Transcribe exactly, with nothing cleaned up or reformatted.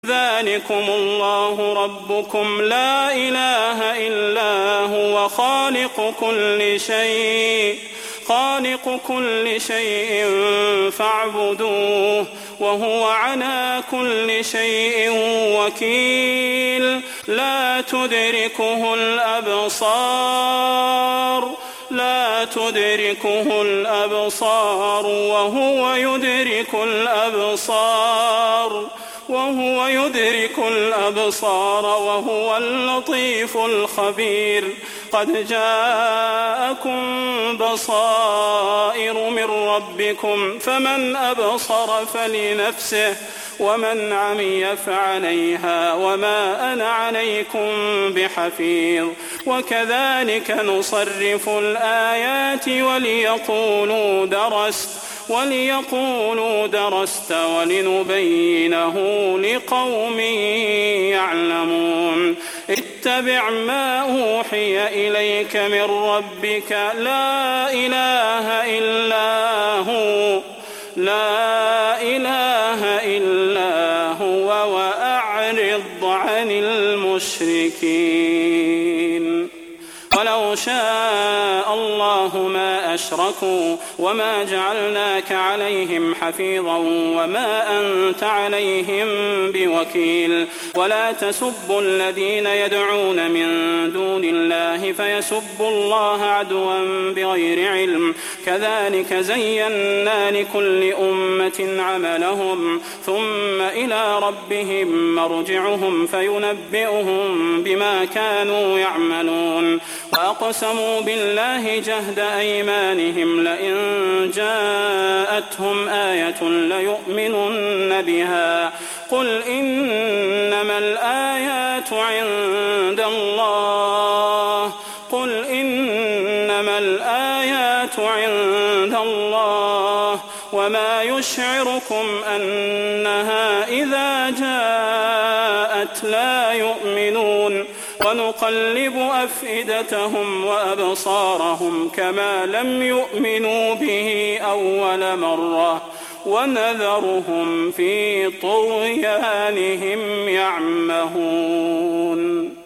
ذلكم الله ربكم لا إله إلا هو خالق كل شيء خالق كل شيء فاعبدوه وهو على كل شيء وكيل لا تدركه الأبصار لا تدركه الأبصار وهو يدرك الأبصار وهو يدرك الأبصار وهو اللطيف الخبير قد جاءكم بصائر من ربكم فمن أبصر فلنفسه ومن عمي فعليها وما أنا عليكم بحفيظ وكذلك نصرف الآيات وليقولوا درست وليقولوا درست ولنبينه لقوم يعلمون اتبع ما أوحي إليك من ربك لا إله إلا هو لا إله إلا هو وأعرض عن المشركين ولو شاء الله ما أشركوا وما جعلناك عليهم حفيظا وما أنت عليهم بوكيل ولا تسبوا الذين يدعون من دون الله فيسبوا الله عدوا بغير علم كذلك زينا لكل أمة عملهم ثم إلى ربهم مرجعهم فينبئهم بما كانوا يعملون وأقسموا بالله جهد أيمانهم لئن جاءتهم آية ليؤمنن بها قل إنما الآيات عند الله قل إنما الآيات عند الله وما يشعركم أنها إذا جاءت لا يؤمنون ونقلب أفئدتهم وأبصارهم كما لم يؤمنوا به أول مرة ونذرهم في طغيانهم يعمهون.